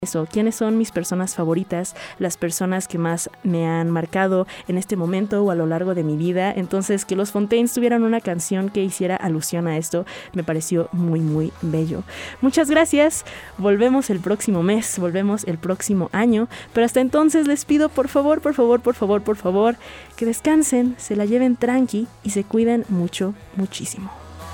eso, quiénes son mis personas favoritas, las personas que más me han marcado en este momento o a lo largo de mi vida. Entonces, que los Fontaines tuvieran una canción que hiciera alusión a esto me pareció muy, muy bello. Muchas gracias. Volvemos el próximo mes, volvemos el próximo año, pero hasta entonces les pido por favor, que descansen, se la lleven tranqui y se cuiden mucho, muchísimo.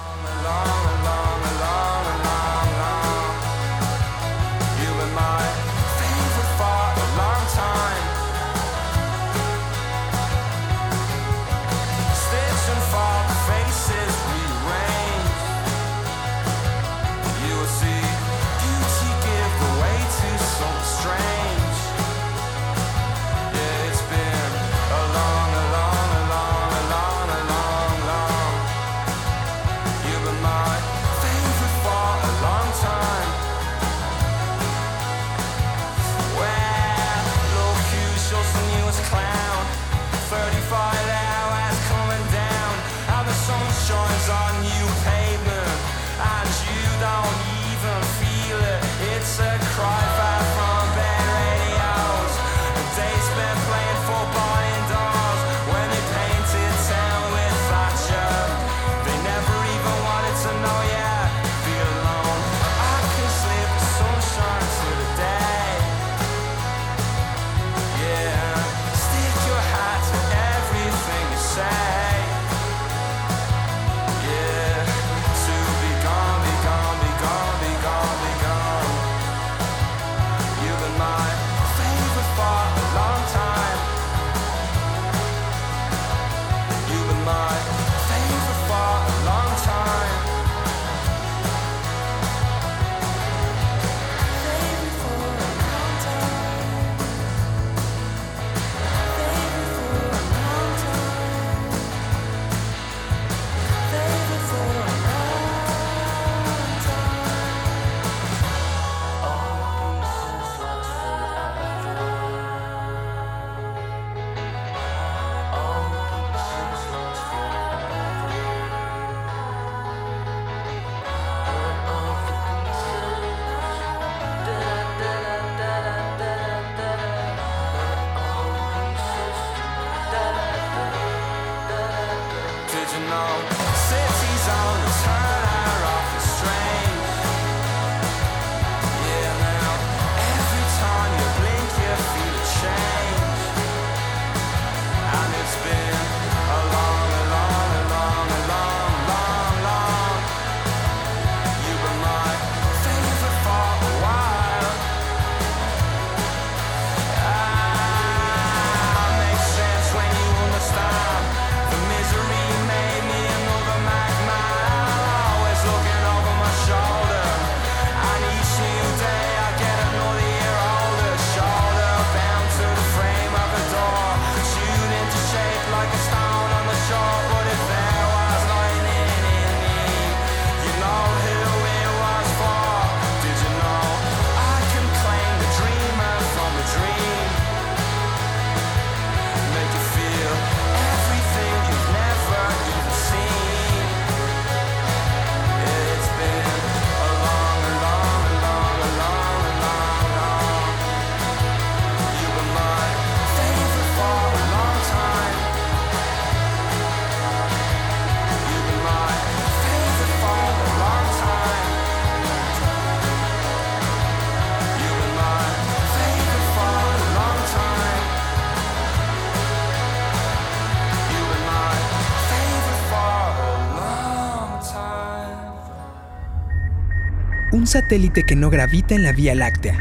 Un satélite que no gravita en la Vía Láctea.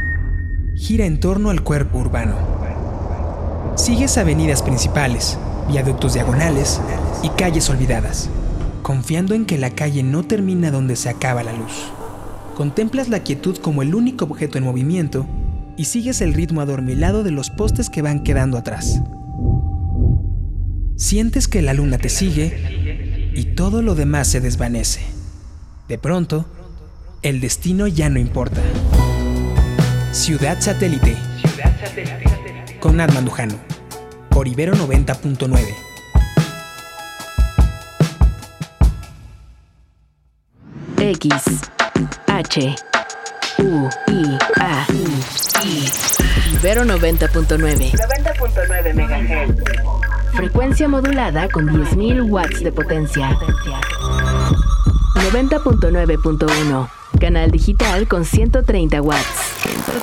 Gira en torno al cuerpo urbano. Sigues avenidas principales, viaductos diagonales y calles olvidadas, confiando en que la calle no termina donde se acaba la luz. Contemplas la quietud como el único objeto en movimiento y sigues el ritmo adormilado de los postes que van quedando atrás. Sientes que la luna te sigue y todo lo demás se desvanece. De pronto, el destino ya no importa. Ciudad Satélite. Con Nat Mandujano. Por Ibero 90.9. X, H, Ibero 90.9. 90.9 MHz. Frecuencia modulada con 10.000 watts de potencia. 90.9.1. Canal digital con 130 watts.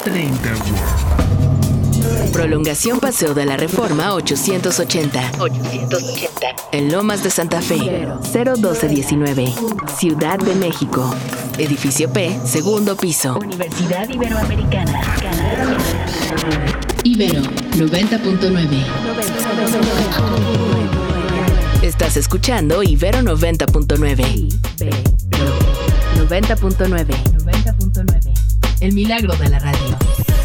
Prolongación Paseo de la Reforma 880. En Lomas de Santa Fe. 01219. Ciudad de México. Edificio P, segundo piso. Universidad Iberoamericana. Ibero 90.9. Estás escuchando Ibero 90.9. 90.9. El milagro de la radio.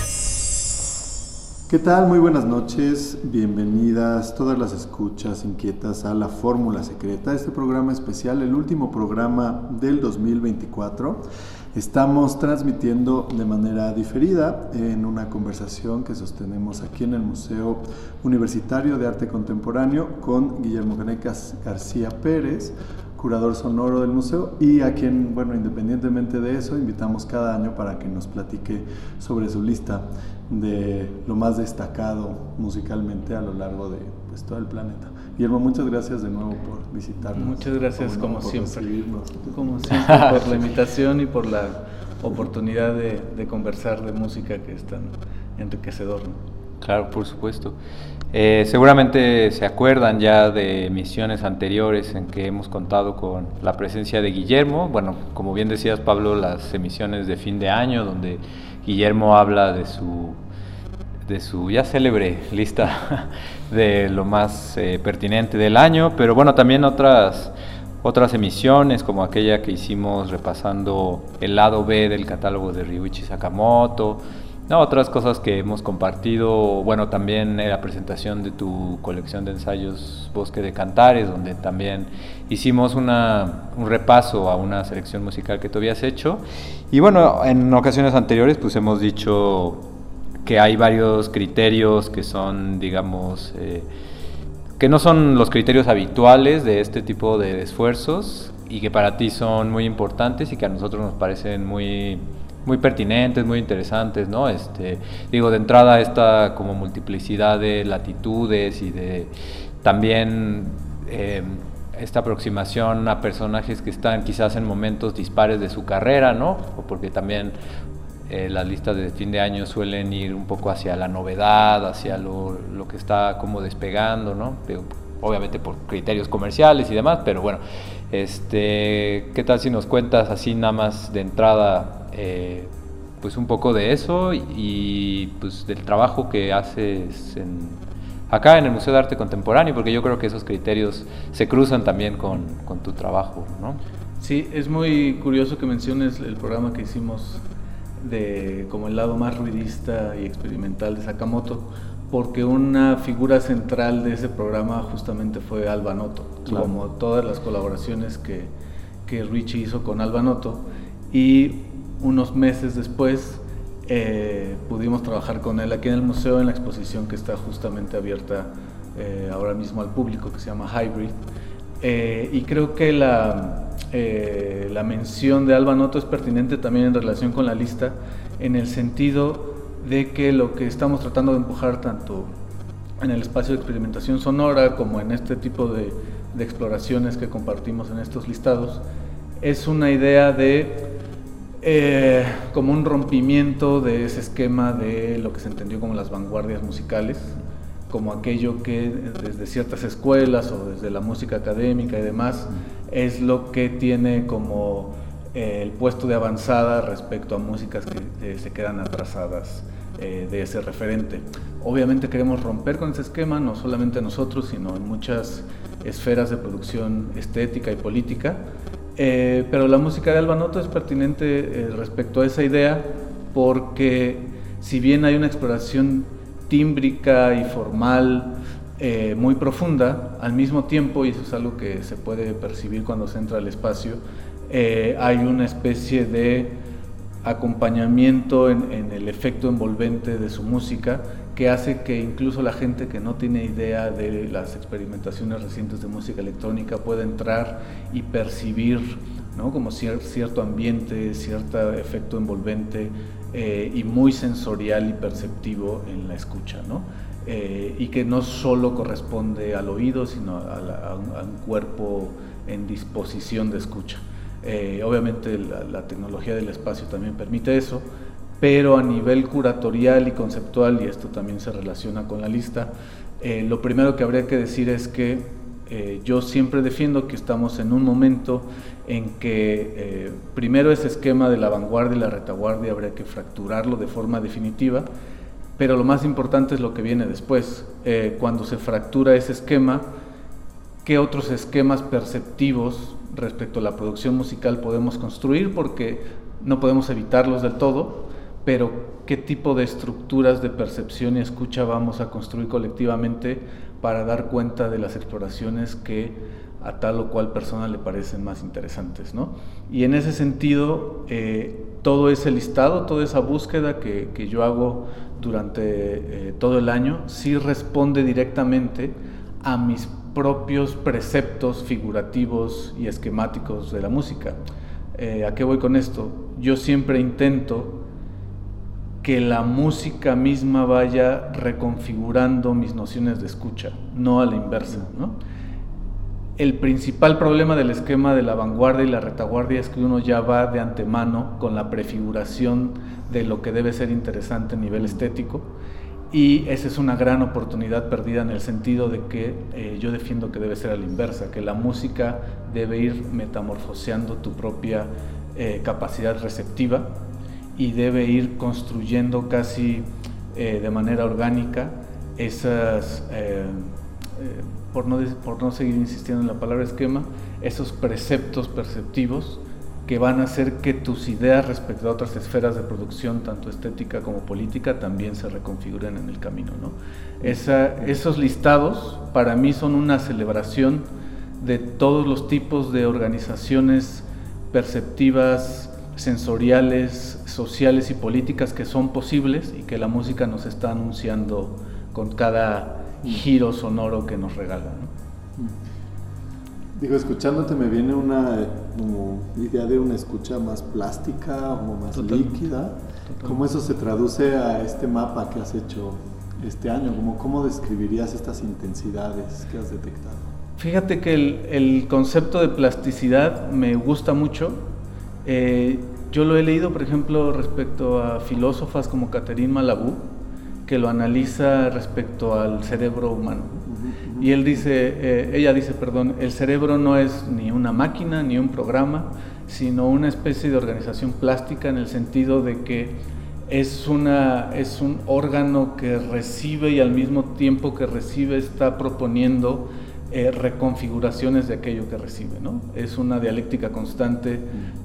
¿Qué tal? Muy buenas noches, bienvenidas todas las escuchas inquietas a La Fórmula Secreta, este programa especial, el último programa del 2024. Estamos transmitiendo de manera diferida en una conversación que sostenemos aquí en el Museo Universitario de Arte Contemporáneo con Guillermo Canecas García Pérez, curador sonoro del museo, y a quien, bueno, independientemente de eso, invitamos cada año para que nos platique sobre su lista de lo más destacado musicalmente a lo largo de todo el planeta. Guillermo, muchas gracias de nuevo por visitarnos. Muchas gracias, como siempre, por la invitación y por la oportunidad de conversar de música, que es tan enriquecedor, ¿no? Claro, por supuesto. Seguramente se acuerdan ya de emisiones anteriores en que hemos contado con la presencia de Guillermo. Bueno, como bien decías, Pablo, las emisiones de fin de año, donde Guillermo habla de su ya célebre lista de lo más pertinente del año, pero bueno, también otras emisiones, como aquella que hicimos repasando el lado B del catálogo de Ryuichi Sakamoto. No, otras cosas que hemos compartido, bueno, también la presentación de tu colección de ensayos Bosque de Cantares, donde también hicimos un repaso a una selección musical que tú habías hecho. Y bueno, en ocasiones anteriores pues hemos dicho que hay varios criterios que son, digamos, que no son los criterios habituales de este tipo de esfuerzos y que para ti son muy importantes y que a nosotros nos parecen muy pertinentes, muy interesantes, ¿no? Digo, de entrada esta como multiplicidad de latitudes y de también esta aproximación a personajes que están quizás en momentos dispares de su carrera, ¿no? O porque también las listas de fin de año suelen ir un poco hacia la novedad, hacia lo que está como despegando, ¿no? Obviamente por criterios comerciales y demás, pero bueno, ¿qué tal si nos cuentas así nada más de entrada pues un poco de eso y pues del trabajo que haces acá en el Museo de Arte Contemporáneo, porque yo creo que esos criterios se cruzan también con tu trabajo, ¿no? Sí, es muy curioso que menciones el programa que hicimos como el lado más ruidista y experimental de Sakamoto, porque una figura central de ese programa justamente fue Alba Noto, claro. Como todas las colaboraciones que Richie hizo con Alba Noto, y unos meses después pudimos trabajar con él aquí en el museo en la exposición que está justamente abierta ahora mismo al público, que se llama Hybrid, y creo que la mención de Alba Noto es pertinente también en relación con la lista, en el sentido de que lo que estamos tratando de empujar tanto en el espacio de experimentación sonora como en este tipo de exploraciones que compartimos en estos listados es una idea de como un rompimiento de ese esquema de lo que se entendió como las vanguardias musicales, como aquello que desde ciertas escuelas o desde la música académica y demás es lo que tiene como el puesto de avanzada respecto a músicas que se quedan atrasadas de ese referente. Obviamente queremos romper con ese esquema, no solamente nosotros, sino en muchas esferas de producción estética y política, pero la música de Alba Noto es pertinente respecto a esa idea, porque si bien hay una exploración tímbrica y formal muy profunda, al mismo tiempo, y eso es algo que se puede percibir cuando se entra al espacio, hay una especie de acompañamiento en el efecto envolvente de su música, que hace que incluso la gente que no tiene idea de las experimentaciones recientes de música electrónica pueda entrar y percibir ¿no? Como cierto ambiente, cierto efecto envolvente y muy sensorial y perceptivo en la escucha, ¿no? Y que no solo corresponde al oído, sino a un cuerpo en disposición de escucha. Obviamente la tecnología del espacio también permite eso, pero a nivel curatorial y conceptual, y esto también se relaciona con la lista, lo primero que habría que decir es que yo siempre defiendo que estamos en un momento en que primero ese esquema de la vanguardia y la retaguardia habría que fracturarlo de forma definitiva, pero lo más importante es lo que viene después. Cuando se fractura ese esquema, ¿qué otros esquemas perceptivos respecto a la producción musical podemos construir? Porque no podemos evitarlos del todo, pero ¿qué tipo de estructuras de percepción y escucha vamos a construir colectivamente para dar cuenta de las exploraciones que a tal o cual persona le parecen más interesantes, ¿no? Y en ese sentido, todo ese listado, toda esa búsqueda que yo hago durante todo el año, sí responde directamente a mis propios preceptos figurativos y esquemáticos de la música. ¿A qué voy con esto? Yo siempre intento que la música misma vaya reconfigurando mis nociones de escucha, no a la inversa, ¿no? El principal problema del esquema de la vanguardia y la retaguardia es que uno ya va de antemano con la prefiguración de lo que debe ser interesante a nivel estético, y esa es una gran oportunidad perdida en el sentido de que yo defiendo que debe ser a la inversa, que la música debe ir metamorfoseando tu propia capacidad receptiva y debe ir construyendo casi de manera orgánica esas, por no seguir insistiendo en la palabra esquema, esos preceptos perceptivos que van a hacer que tus ideas respecto a otras esferas de producción, tanto estética como política, también se reconfiguren en el camino, ¿no? Esos listados para mí son una celebración de todos los tipos de organizaciones perceptivas, sensoriales, sociales y políticas que son posibles y que la música nos está anunciando con cada giro sonoro que nos regala, ¿no? Digo, escuchándote me viene una como idea de una escucha más plástica o más líquida. ¿Cómo eso se traduce a este mapa que has hecho este año? ¿Cómo describirías estas intensidades que has detectado? Fíjate que el concepto de plasticidad me gusta mucho. Yo lo he leído, por ejemplo, respecto a filósofas como Catherine Malabou, que lo analiza respecto al cerebro humano. Y ella dice, el cerebro no es ni una máquina ni un programa, sino una especie de organización plástica, en el sentido de que es un órgano que recibe y al mismo tiempo que recibe está proponiendo reconfiguraciones de aquello que recibe, ¿no? Es una dialéctica constante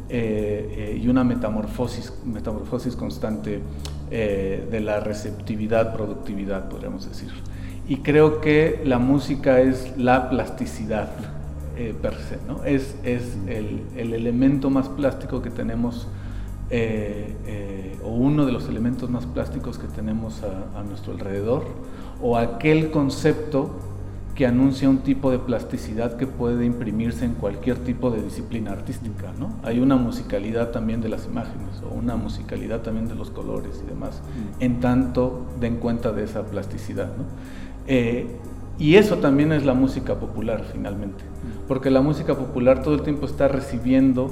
y una metamorfosis constante de la receptividad, productividad, podríamos decir. Y creo que la música es la plasticidad per se, ¿no? Es el elemento más plástico que tenemos, o uno de los elementos más plásticos que tenemos a nuestro alrededor, o aquel concepto que anuncia un tipo de plasticidad que puede imprimirse en cualquier tipo de disciplina artística, ¿no? Hay una musicalidad también de las imágenes, o una musicalidad también de los colores y demás, en tanto den cuenta de esa plasticidad, ¿no? Y eso también es la música popular, finalmente, porque la música popular todo el tiempo está recibiendo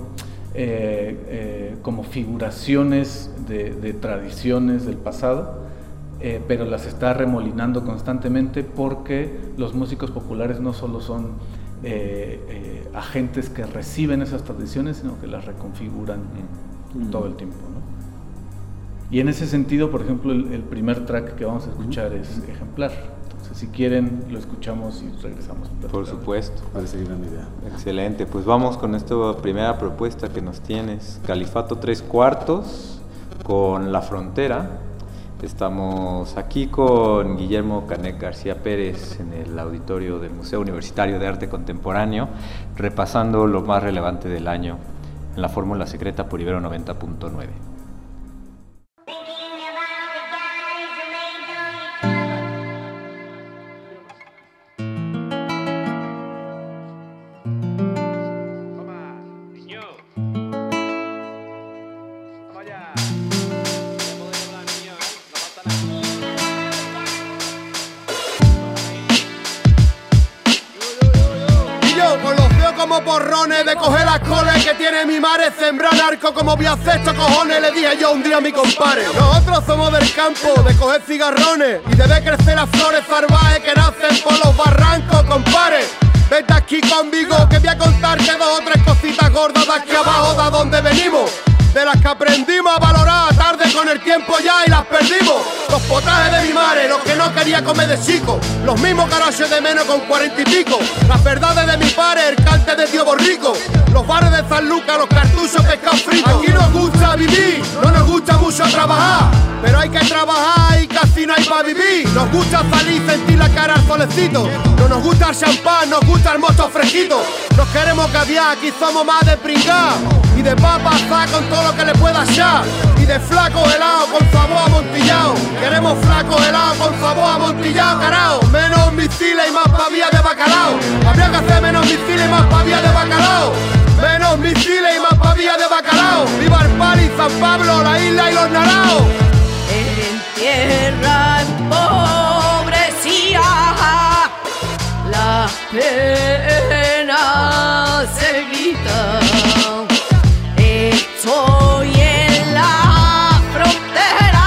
como figuraciones de tradiciones del pasado, pero las está remolinando constantemente, porque los músicos populares no solo son agentes que reciben esas tradiciones, sino que las reconfiguran todo el tiempo, ¿no? Y en ese sentido, por ejemplo, el primer track que vamos a escuchar es Ejemplar. Entonces, si quieren, lo escuchamos y regresamos. Por supuesto. Parece gran idea. Excelente, pues vamos con esta primera propuesta que nos tienes, Califato 3/4 con La Frontera. Estamos aquí con Guillermo Canek García Pérez en el auditorio del Museo Universitario de Arte Contemporáneo, repasando lo más relevante del año en la Fórmula Secreta por Ibero 90.9. fumo porrones de coger las coles que tiene mi madre, sembrar narco como voy a hacer estos cojones, le dije yo un día a mi compadre. Nosotros somos del campo, de coger cigarrones y de ver crecer las flores salvajes que nacen por los barrancos, compadre. Vete aquí conmigo que voy a contarte 2 o 3 cositas gordas de aquí abajo de donde venimos, de las que aprendimos a valorar tarde con el tiempo ya y las perdimos. Los potajes de mi madre, los que no quería comer de chico, los mismos que ahora echo de menos con 40 y pico, las verdades de mi padre, el cante de tío Borrico, los bares de San Lucas, los cartuchos pescado frito. Aquí nos gusta vivir, no nos gusta mucho trabajar, pero hay que trabajar y casi no hay para vivir. Nos gusta salir y sentir la cara al solecito, no nos gusta el champán, nos gusta el mosto fresquito. Nos queremos caviar, aquí somos más de pringar y de papas con todo lo que le pueda echar, y de flaco helado con sabor amontillado. Queremos flaco helado con sabor amontillado, carajo. Menos misiles y más pavillas de bacalao. Habría que hacer menos misiles y más pavillas de bacalao. Menos misiles y más pavillas de bacalao. Viva el Pali, San Pablo, la isla y los naraos. En tierra empobrecida la pena se grita. Estoy en la frontera,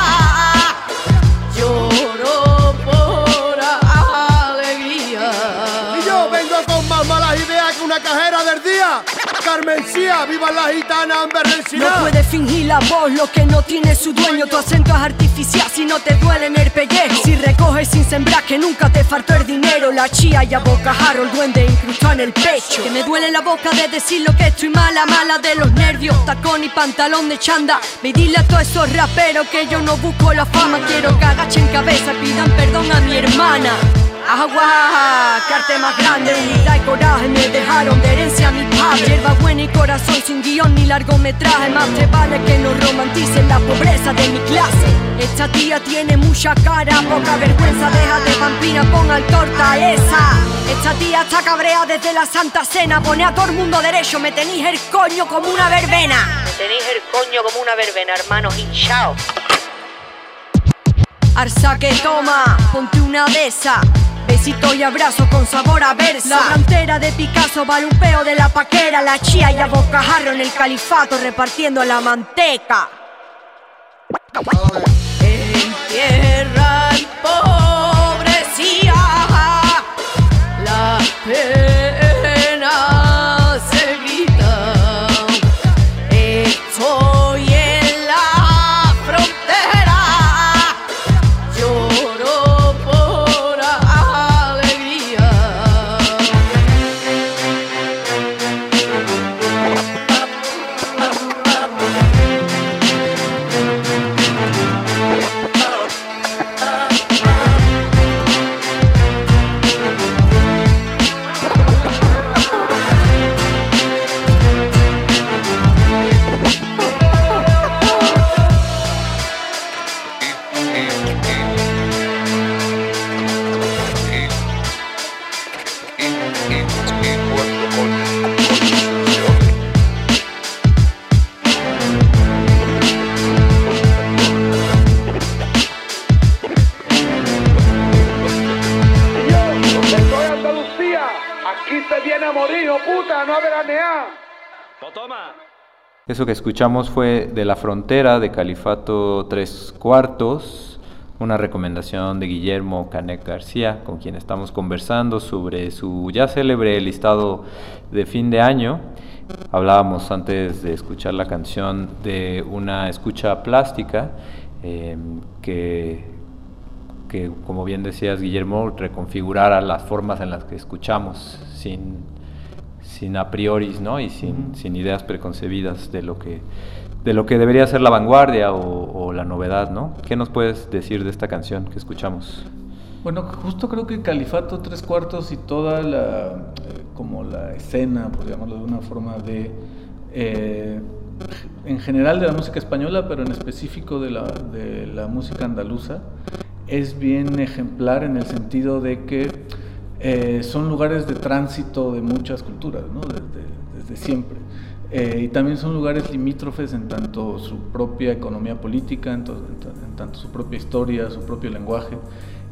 lloro por alegría. Y yo vengo con más malas ideas que una cajera del día. Carmencía, viva la gitana Amberrencina. No puedes fingir la voz, lo que no tiene su dueño. Tu acento es artificial si no te duele en el pellejo. Si recoges sin sembrar que nunca te faltó el dinero. La chía y a bocajarro, el duende incrustado en el pecho. Que me duele la boca de decir lo que estoy mala, mala de los nervios. Tacón y pantalón de chanda. Me dile a todos esos raperos que yo no busco la fama. Quiero que agachen cabeza, pidan perdón a mi hermana. Agua, que arte más grande, unidad y coraje me dejaron de herencia a mi padre. Hierba buena y corazón sin guión ni largometraje. Más te vale que no romanticen la pobreza de mi clase. Esta tía tiene mucha cara, poca vergüenza, deja de vampira, pon al torta esa. Esta tía está cabrea desde la Santa Cena. Pone a todo el mundo derecho, me tenéis el coño como una verbena. Me tenéis el coño como una verbena, hermanos hinchados. Arza que toma, ponte una de esas. Besito y abrazo con sabor a versa. La frontera de Picasso, balupeo de la paquera. La chía y a bocajarro en el califato repartiendo la manteca. En tierra empobrecida la pena se grita. Estoy en la frontera, lloro por alegría. Eso que escuchamos fue De la Frontera, de Califato 3/4, una recomendación de Guillermo Canek García, con quien estamos conversando sobre su ya célebre listado de fin de año. Hablábamos antes de escuchar la canción de una escucha plástica que, como bien decías, Guillermo, reconfigurara las formas en las que escuchamos sin a priori, ¿no? Y sin ideas preconcebidas de lo que debería ser la vanguardia o la novedad, ¿no? ¿Qué nos puedes decir de esta canción que escuchamos? Bueno, justo creo que Califato 3/4 y toda la escena, por llamarlo de una forma, en general de la música española, pero en específico de la música andaluza, es bien ejemplar en el sentido de que son lugares de tránsito de muchas culturas, ¿no? Desde siempre. Y también son lugares limítrofes en tanto su propia economía política, en tanto su propia historia, su propio lenguaje.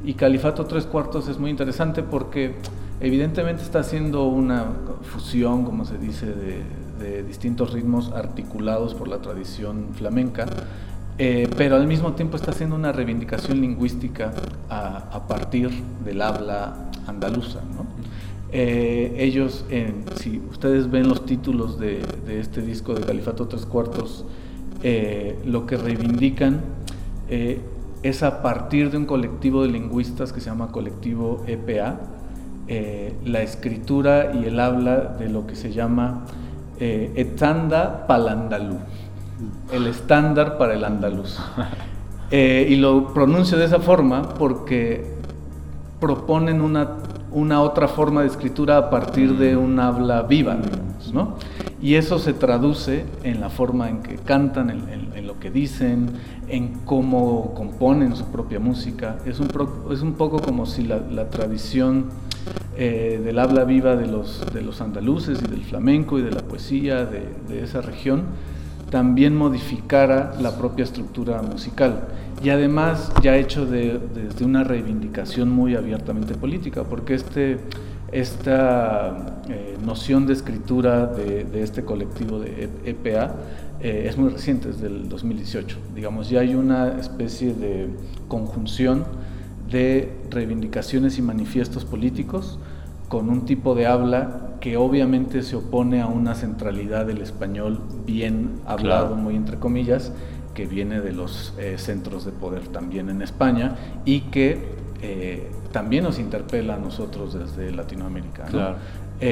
Y Califato 3/4 es muy interesante porque evidentemente está haciendo una fusión, como se dice, de distintos ritmos articulados por la tradición flamenca, pero al mismo tiempo está haciendo una reivindicación lingüística a partir del habla andaluza, ¿no? Ellos, si ustedes ven los títulos de este disco de Califato 3/4, lo que reivindican es a partir de un colectivo de lingüistas que se llama Colectivo EPA, la escritura y el habla de lo que se llama Etanda pal andalú, el estándar para el andaluz. Y lo pronuncio de esa forma porque proponen una otra forma de escritura a partir de un habla viva, digamos, ¿no? Y eso se traduce en la forma en que cantan, en lo que dicen, en cómo componen su propia música. Es un poco como si la tradición del habla viva de los andaluces y del flamenco y de la poesía de esa región también modificara la propia estructura musical, y además ya hecho desde una reivindicación muy abiertamente política, porque esta noción de escritura de este colectivo de EPA es muy reciente, es del 2018, digamos, ya hay una especie de conjunción de reivindicaciones y manifiestos políticos con un tipo de habla que obviamente se opone a una centralidad del español bien hablado, claro, muy entre comillas, que viene de los centros de poder también en España y que también nos interpela a nosotros desde Latinoamérica, ¿no? Claro.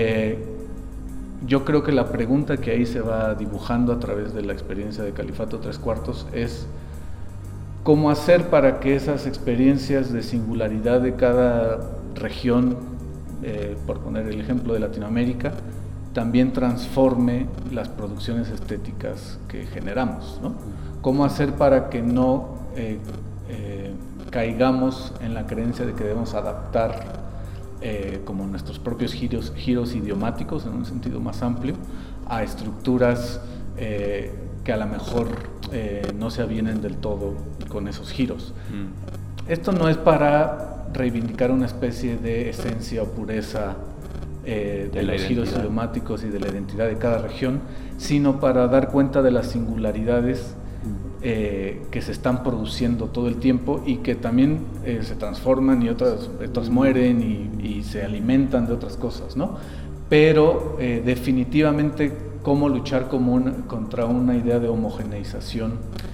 Yo creo que la pregunta que ahí se va dibujando a través de la experiencia de Califato 3/4 es cómo hacer para que esas experiencias de singularidad de cada región, por poner el ejemplo de Latinoamérica, también transforme las producciones estéticas que generamos, ¿no? Cómo hacer para que no caigamos en la creencia de que debemos adaptar como nuestros propios giros idiomáticos en un sentido más amplio a estructuras que a lo mejor no se avienen del todo con esos giros. Esto no es para reivindicar una especie de esencia o pureza de los giros idiomáticos y de la identidad de cada región, sino para dar cuenta de las singularidades que se están produciendo todo el tiempo y que también se transforman y otras mueren y se alimentan de otras cosas, ¿no? Pero definitivamente cómo luchar contra una idea de homogeneización,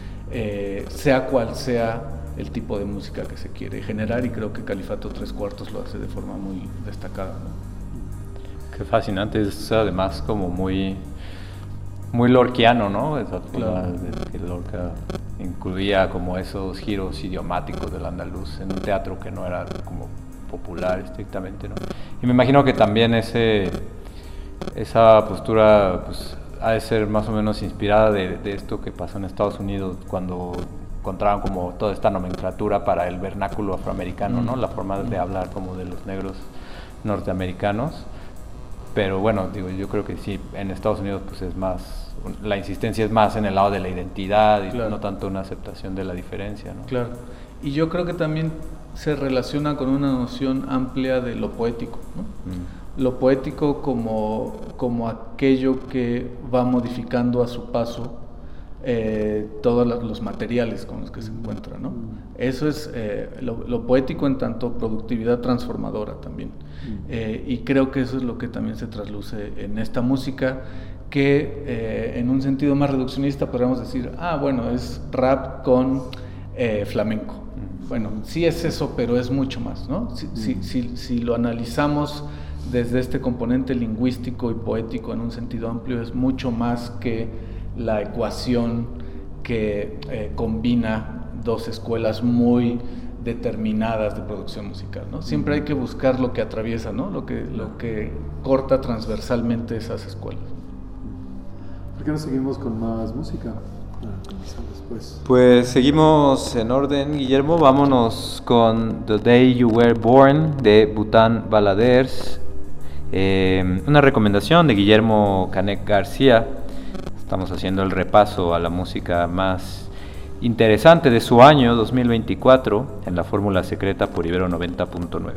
sea cual sea el tipo de música que se quiere generar, y creo que Califato 3/4 lo hace de forma muy destacada, ¿no? Qué fascinante, es además como muy lorquiano, ¿no? Esa forma de que Lorca incluía como esos giros idiomáticos del andaluz en un teatro que no era como popular estrictamente, ¿no? Y me imagino que también esa postura pues ha de ser más o menos inspirada de esto que pasó en Estados Unidos cuando encontraron como toda esta nomenclatura para el vernáculo afroamericano, ¿no? La forma de hablar como de los negros norteamericanos. Pero bueno, yo creo que sí, en Estados Unidos pues es más, la insistencia es más en el lado de la identidad y no tanto una aceptación de la diferencia, ¿no? Claro, y yo creo que también se relaciona con una noción amplia de lo poético, ¿no? Lo poético como aquello que va modificando a su paso todos los materiales con los que se encuentra, ¿no? Eso es lo poético en tanto productividad transformadora también. Y creo que eso es lo que también se trasluce en esta música, que en un sentido más reduccionista podríamos decir, bueno, es rap con flamenco. Bueno, sí es eso, pero es mucho más, ¿no? Si lo analizamos desde este componente lingüístico y poético en un sentido amplio, es mucho más que la ecuación que combina dos escuelas muy determinadas de producción musical, ¿no? Siempre hay que buscar lo que atraviesa, ¿no? Lo que corta transversalmente esas escuelas. ¿Por qué no seguimos con más música? Pues seguimos en orden, Guillermo. Vámonos con The Day You Were Born de Bután Baladers. Una recomendación de Guillermo Canek García. Estamos haciendo el repaso a la música más interesante de su año 2024 en la Fórmula Secreta por Ibero 90.9.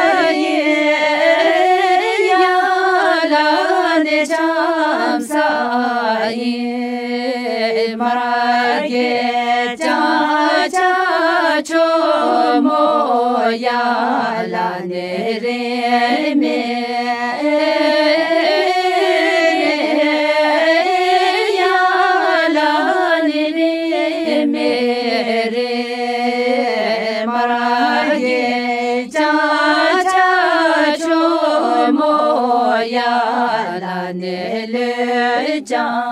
Samsa ge cha cha cho mo ya la ne re me ya la ne re me re mara ge cha cha cho mo ya la ne le cha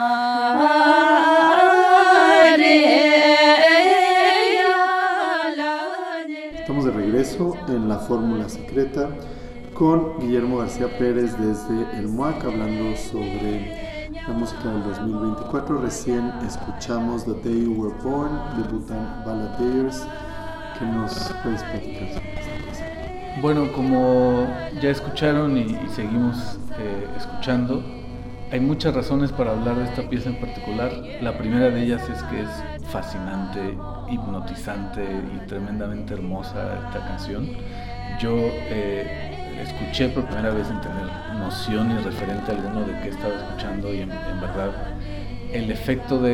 Estamos de regreso en la Fórmula Secreta con Guillermo García Pérez desde el MUAC hablando sobre la música del 2024. Recién escuchamos The Day You Were Born de Bhutan Balladeers. ¿Qué nos puedes platicar sobre esta cosa? Bueno, como ya escucharon y seguimos escuchando, hay muchas razones para hablar de esta pieza en particular. La primera de ellas es que es fascinante, hipnotizante y tremendamente hermosa esta canción. Yo escuché por primera vez sin tener noción y referente alguno de qué estaba escuchando, y en verdad el efecto de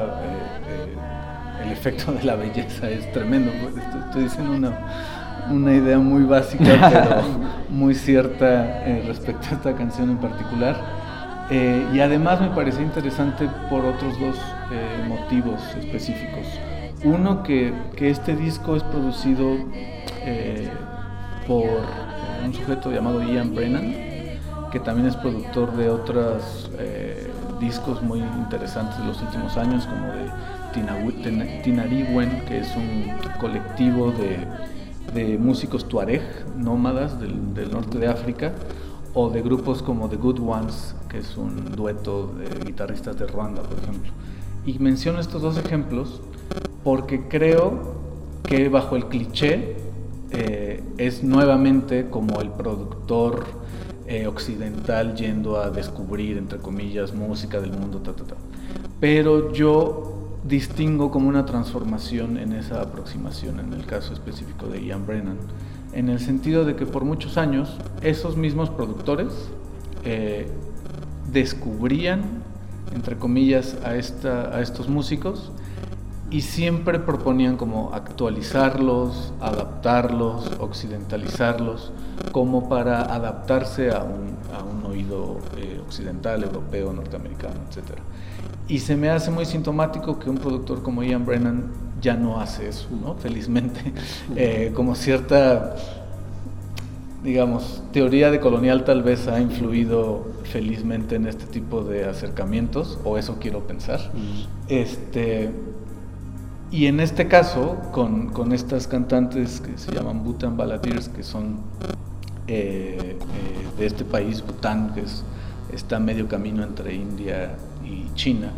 el efecto de la belleza es tremendo. Estoy diciendo una idea muy básica, pero muy cierta respecto a esta canción en particular. Y además me pareció interesante por otros dos motivos específicos. Uno, que este disco es producido por un sujeto llamado Ian Brennan, que también es productor de otros discos muy interesantes de los últimos años, como de Tinariwen, que es un colectivo de músicos tuareg, nómadas del norte de África, o de grupos como The Good Ones, que es un dueto de guitarristas de Ruanda, por ejemplo. Y menciono estos dos ejemplos porque creo que bajo el cliché es nuevamente como el productor occidental yendo a descubrir, entre comillas, música del mundo, Pero yo distingo como una transformación en esa aproximación, en el caso específico de Ian Brennan, en el sentido de que por muchos años esos mismos productores descubrían, entre comillas, a estos músicos, y siempre proponían como actualizarlos, adaptarlos, occidentalizarlos, como para adaptarse a un oído occidental, europeo, norteamericano, etc. Y se me hace muy sintomático que un productor como Ian Brennan ya no hace eso, ¿no? Felizmente, como cierta, digamos, teoría decolonial tal vez ha influido felizmente en este tipo de acercamientos, o eso quiero pensar. Y en este caso, con estas cantantes que se llaman Bhutan Balladeers, que son de este país, Bután, que está a medio camino entre India y China,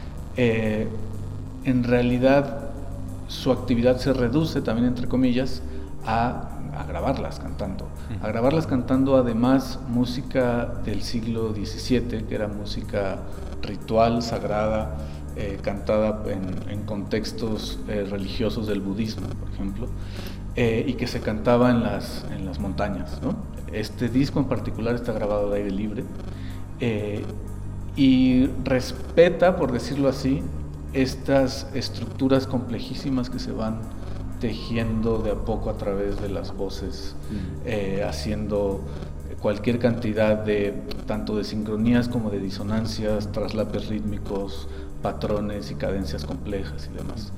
en realidad su actividad se reduce también, entre comillas, a grabarlas cantando además música del siglo XVII, que era música ritual, sagrada, cantada en contextos religiosos del budismo, por ejemplo, y que se cantaba en las montañas, ¿no? Este disco en particular está grabado de aire libre y respeta, por decirlo así, estas estructuras complejísimas que se van tejiendo de a poco a través de las voces, haciendo cualquier cantidad de tanto de sincronías como de disonancias, traslapes rítmicos, patrones y cadencias complejas y demás.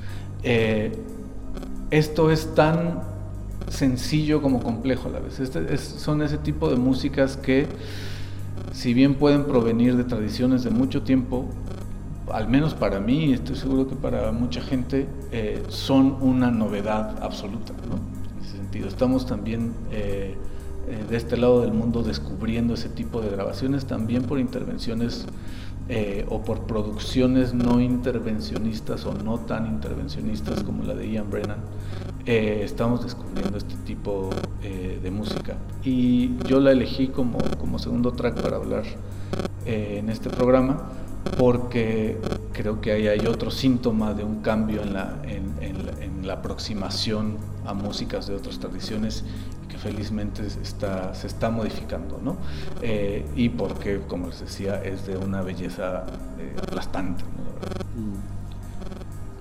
Esto es tan sencillo como complejo a la vez. Son ese tipo de músicas que, si bien pueden provenir de tradiciones de mucho tiempo, al menos para mí, y estoy seguro que para mucha gente, son una novedad absoluta, ¿no? En ese sentido, estamos también de este lado del mundo descubriendo ese tipo de grabaciones, también por intervenciones o por producciones no intervencionistas o no tan intervencionistas como la de Ian Brennan. Estamos descubriendo este tipo de música, y yo la elegí como segundo track para hablar en este programa, porque creo que ahí hay otro síntoma de un cambio en la aproximación a músicas de otras tradiciones, que felizmente se está modificando, ¿no? Y porque, como les decía, es de una belleza aplastante, ¿no?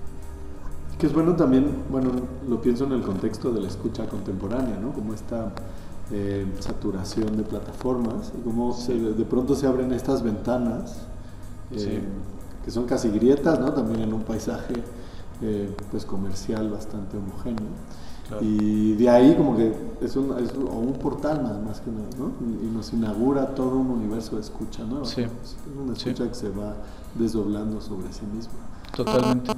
Que es bueno también, bueno, lo pienso en el contexto de la escucha contemporánea, ¿no? Como esta saturación de plataformas y cómo de pronto se abren estas ventanas que son casi grietas, ¿no? También en un paisaje pues comercial bastante homogéneo. Claro. Y de ahí como que es un portal más que nada, ¿no? Y nos inaugura todo un universo de escucha, ¿no? Sí. Es una escucha que se va desdoblando sobre sí misma. Totalmente.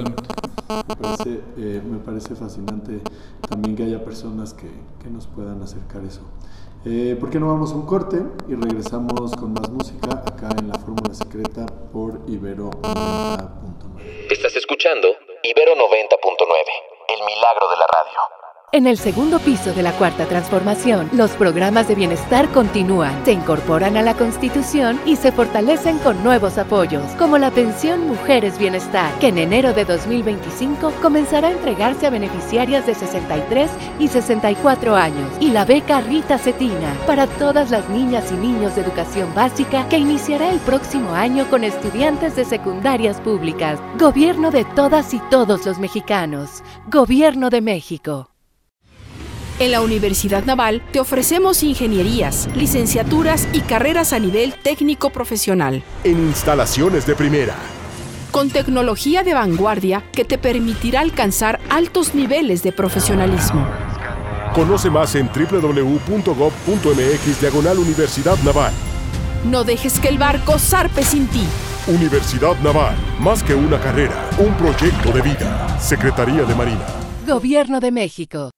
Me parece fascinante también que haya personas que nos puedan acercar eso. ¿Por qué no vamos a un corte y regresamos con más música acá en La Fórmula Secreta por Ibero 90.9? Estás escuchando Ibero 90.9, el milagro de la radio. En el segundo piso de la Cuarta Transformación, los programas de bienestar continúan, se incorporan a la Constitución y se fortalecen con nuevos apoyos, como la Pensión Mujeres Bienestar, que en enero de 2025 comenzará a entregarse a beneficiarias de 63 y 64 años, y la beca Rita Cetina, para todas las niñas y niños de educación básica, que iniciará el próximo año con estudiantes de secundarias públicas. Gobierno de todas y todos los mexicanos. Gobierno de México. En la Universidad Naval te ofrecemos ingenierías, licenciaturas y carreras a nivel técnico profesional. En instalaciones de primera. Con tecnología de vanguardia que te permitirá alcanzar altos niveles de profesionalismo. Conoce más en www.gov.mx/Universidad Naval. No dejes que el barco zarpe sin ti. Universidad Naval, más que una carrera, un proyecto de vida. Secretaría de Marina. Gobierno de México.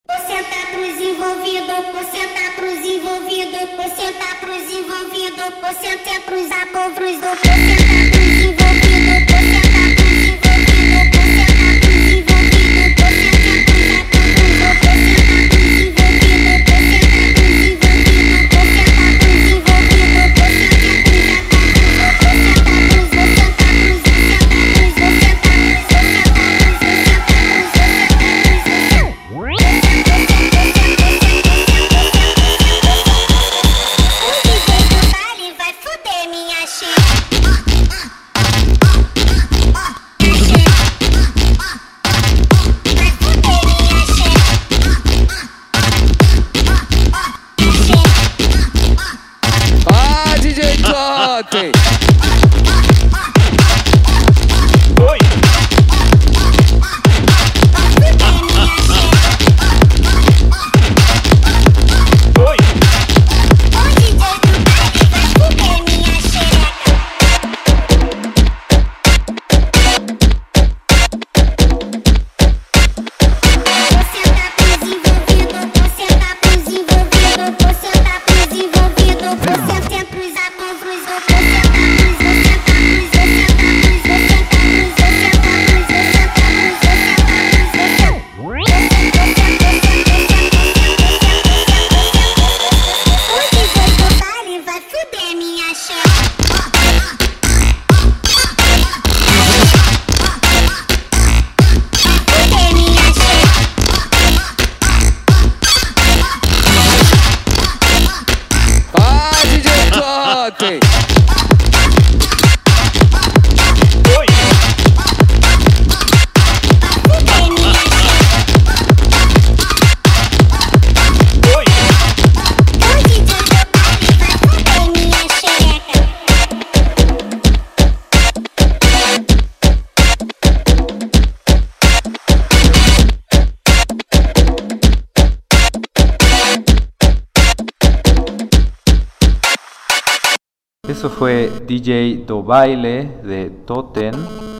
Eso fue DJ Do Baile de Toten,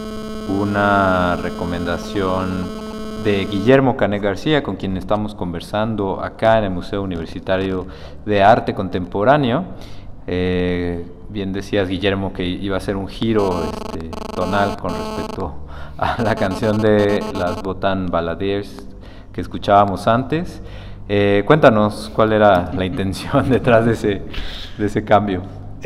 una recomendación de Guillermo Canet García, con quien estamos conversando acá en el Museo Universitario de Arte Contemporáneo. Bien decías, Guillermo, que iba a ser un giro tonal con respecto a la canción de las Botan Balladeers que escuchábamos antes. Cuéntanos cuál era la intención detrás de ese cambio.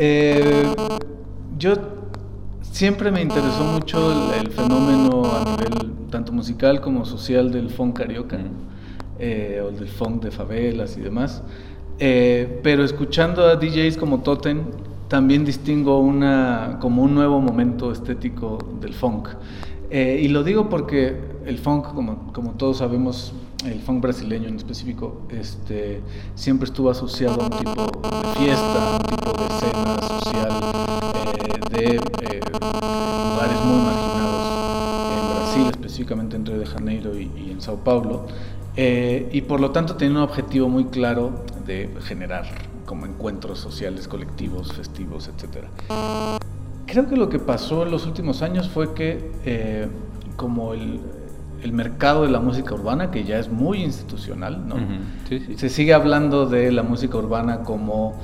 Yo siempre me interesó mucho el fenómeno a nivel tanto musical como social del funk carioca, o del funk de favelas y demás, pero escuchando a DJs como Toten también distingo como un nuevo momento estético del funk. Y lo digo porque el funk, como todos sabemos, el funk brasileño en específico, siempre estuvo asociado a un tipo de fiesta, un tipo de escena social, de lugares muy marginados en Brasil, específicamente en Río de Janeiro y en Sao Paulo, y por lo tanto tenía un objetivo muy claro de generar como encuentros sociales, colectivos, festivos, etc. Creo que lo que pasó en los últimos años fue que como el mercado de la música urbana, que ya es muy institucional, ¿no? Se sigue hablando de la música urbana como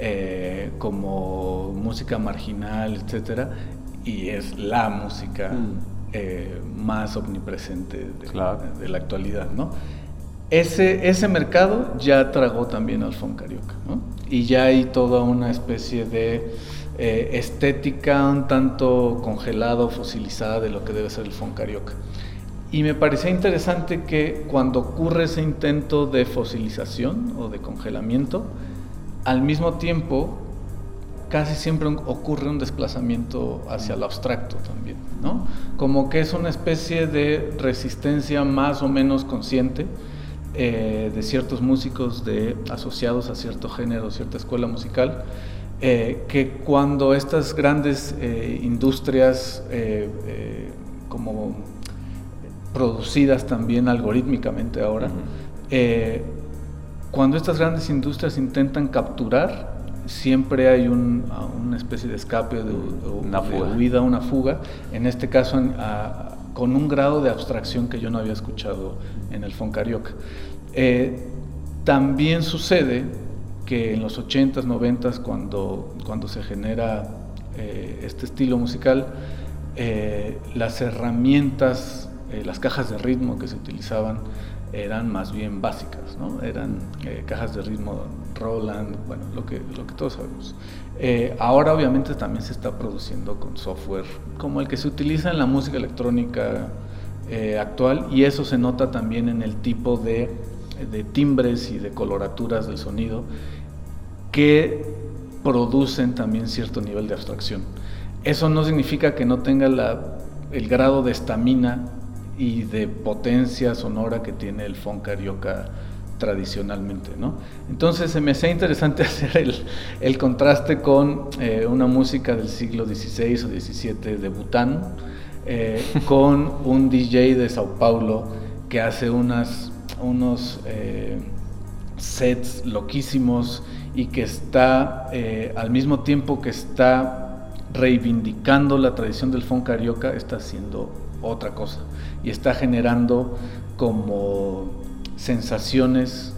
música marginal, etcétera, y es la música más omnipresente de la actualidad, ¿no? Ese mercado ya tragó también al funk carioca, ¿no? Y ya hay toda una especie de estética un tanto congelada o fosilizada de lo que debe ser el funk carioca. Y me parecía interesante que cuando ocurre ese intento de fosilización o de congelamiento, al mismo tiempo casi siempre ocurre un desplazamiento hacia lo abstracto también, ¿no? Como que es una especie de resistencia más o menos consciente de ciertos músicos asociados a cierto género, cierta escuela musical, que cuando estas grandes industrias como producidas también algorítmicamente ahora, cuando estas grandes industrias intentan capturar, siempre hay una especie de escape, de huida, una fuga, en este caso con un grado de abstracción que yo no había escuchado en el funk carioca. También sucede que en los 80s, 90s, cuando se genera este estilo musical, las herramientas, las cajas de ritmo que se utilizaban eran más bien básicas, ¿no? Eran cajas de ritmo Roland, bueno, lo que todos sabemos. Ahora obviamente también se está produciendo con software como el que se utiliza en la música electrónica actual, y eso se nota también en el tipo de timbres y de coloraturas del sonido que producen también cierto nivel de abstracción. Eso no significa que no tenga el grado de estamina y de potencia sonora que tiene el funk carioca tradicionalmente, ¿no? Entonces se me hacía interesante hacer el contraste con una música del siglo XVI o XVII de Bután, con un DJ de Sao Paulo que hace unos sets loquísimos y que está al mismo tiempo que está reivindicando la tradición del funk carioca, está haciendo otra cosa y está generando como sensaciones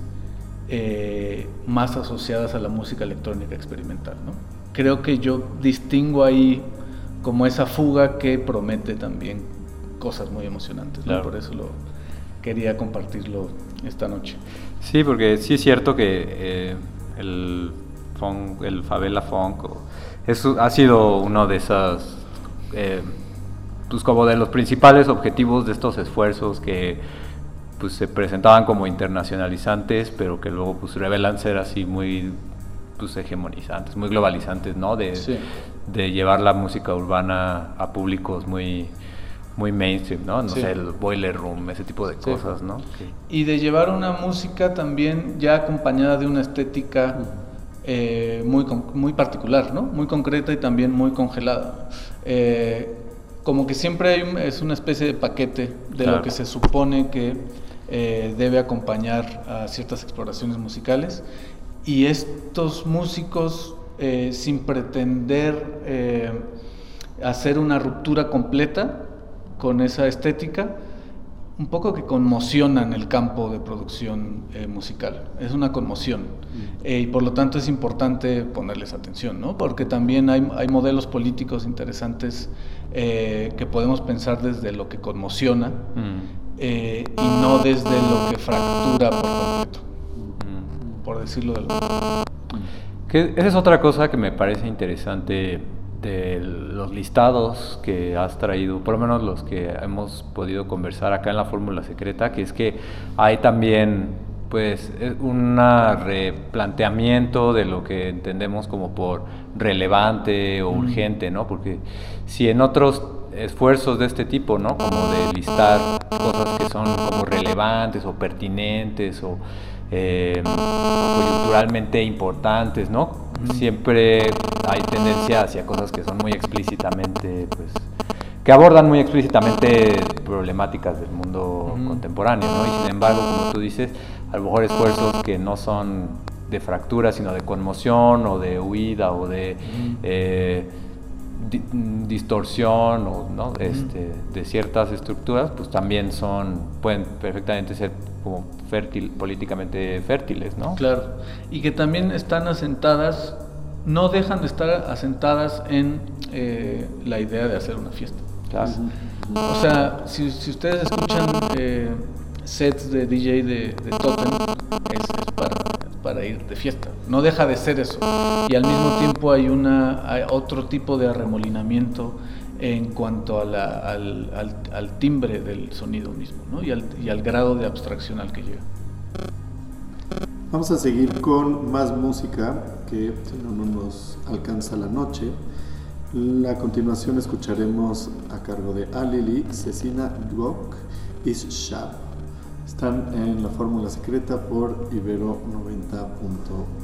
más asociadas a la música electrónica experimental, ¿no? Creo que yo distingo ahí como esa fuga que promete también cosas muy emocionantes, ¿no? Por eso quería compartirlo esta noche. Sí, porque sí es cierto que el favela funk ha sido uno de esas pues como de los principales objetivos de estos esfuerzos que pues se presentaban como internacionalizantes, pero que luego pues revelan ser así muy pues hegemonizantes, muy globalizantes, ¿no? De llevar la música urbana a públicos muy mainstream, ¿no? No sé, el Boiler Room, ese tipo de cosas, ¿no? Y de llevar una música también ya acompañada de una estética muy particular, ¿no? Muy concreta y también muy congelada. Como que siempre es una especie de paquete de lo que se supone que debe acompañar a ciertas exploraciones musicales, y estos músicos, sin pretender hacer una ruptura completa con esa estética, un poco que conmocionan el campo de producción musical. Es una conmoción, y por lo tanto es importante ponerles atención, ¿no? Porque también hay modelos políticos interesantes que podemos pensar desde lo que conmociona y no desde lo que fractura por completo, por decirlo de alguna manera. Esa es otra cosa que me parece interesante de los listados que has traído, por lo menos los que hemos podido conversar acá en la Fórmula Secreta, que es que hay también pues un replanteamiento de lo que entendemos como por relevante o urgente, ¿no? Porque si en otros esfuerzos de este tipo, ¿no? Como de listar cosas que son como relevantes o pertinentes o coyunturalmente importantes, ¿no? Siempre hay tendencia hacia cosas que son muy explícitamente, pues, que abordan muy explícitamente problemáticas del mundo contemporáneo, ¿no? Y sin embargo, como tú dices, a lo mejor esfuerzos que no son de fractura, sino de conmoción o de huida o de distorsión o, ¿no? De ciertas estructuras, pues también pueden perfectamente ser como políticamente fértiles, ¿no? Claro, y que también están asentadas, no dejan de estar asentadas en la idea de hacer una fiesta. Claro. O sea, si ustedes escuchan sets de DJ de Totem, es para ir de fiesta, no deja de ser eso, y al mismo tiempo hay otro tipo de arremolinamiento en cuanto al timbre del sonido mismo, ¿no? y al grado de abstracción al que llega. Vamos a seguir con más música, que si no nos alcanza la noche. A continuación escucharemos a cargo de Alili, Cecina Duoc y Shab. Están en la fórmula secreta por Ibero 90.9.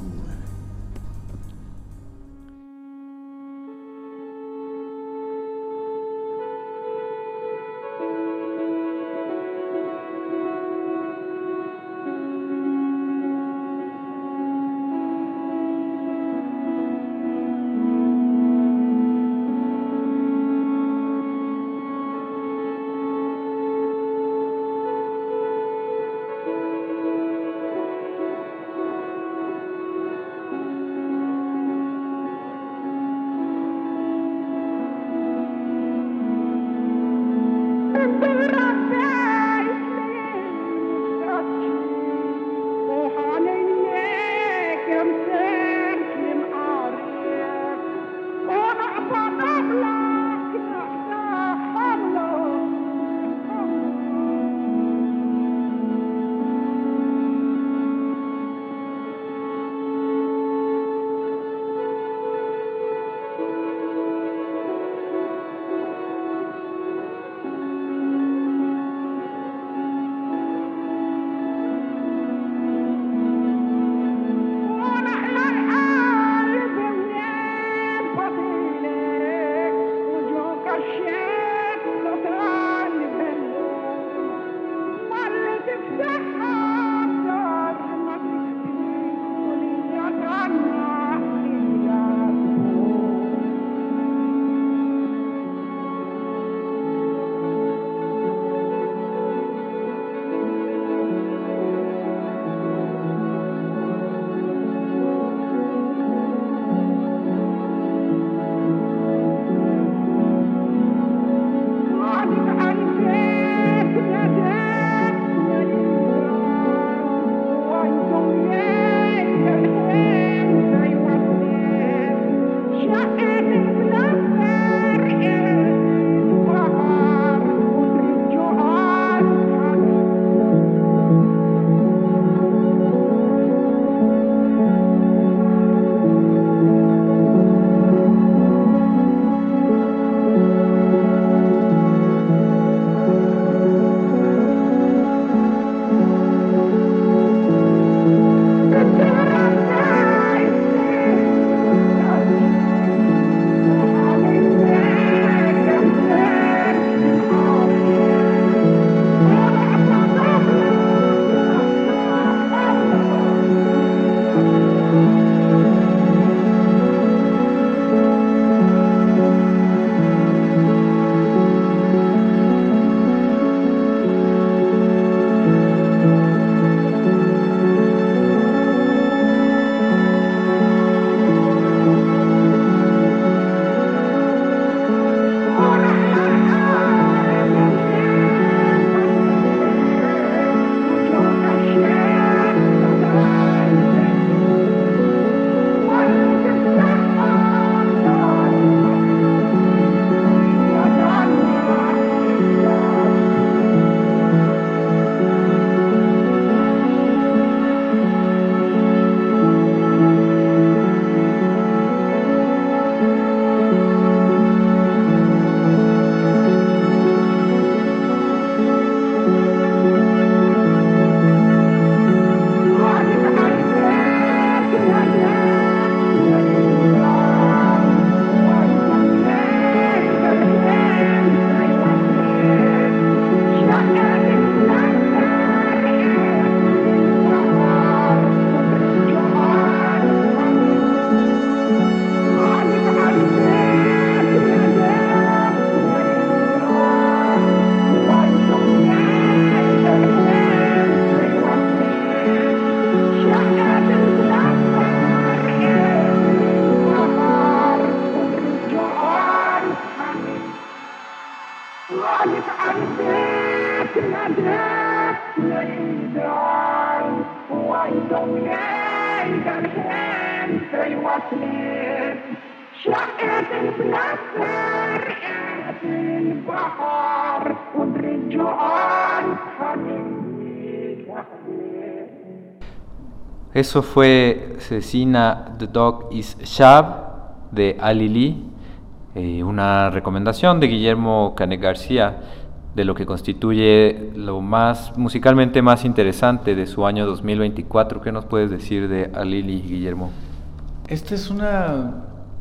Eso fue Cecina, The Dog is Shab, de Ali Lee, una recomendación de Guillermo Canet García, de lo que constituye lo más musicalmente más interesante de su año 2024. ¿Qué nos puedes decir de Ali Lee, Guillermo? Esta es una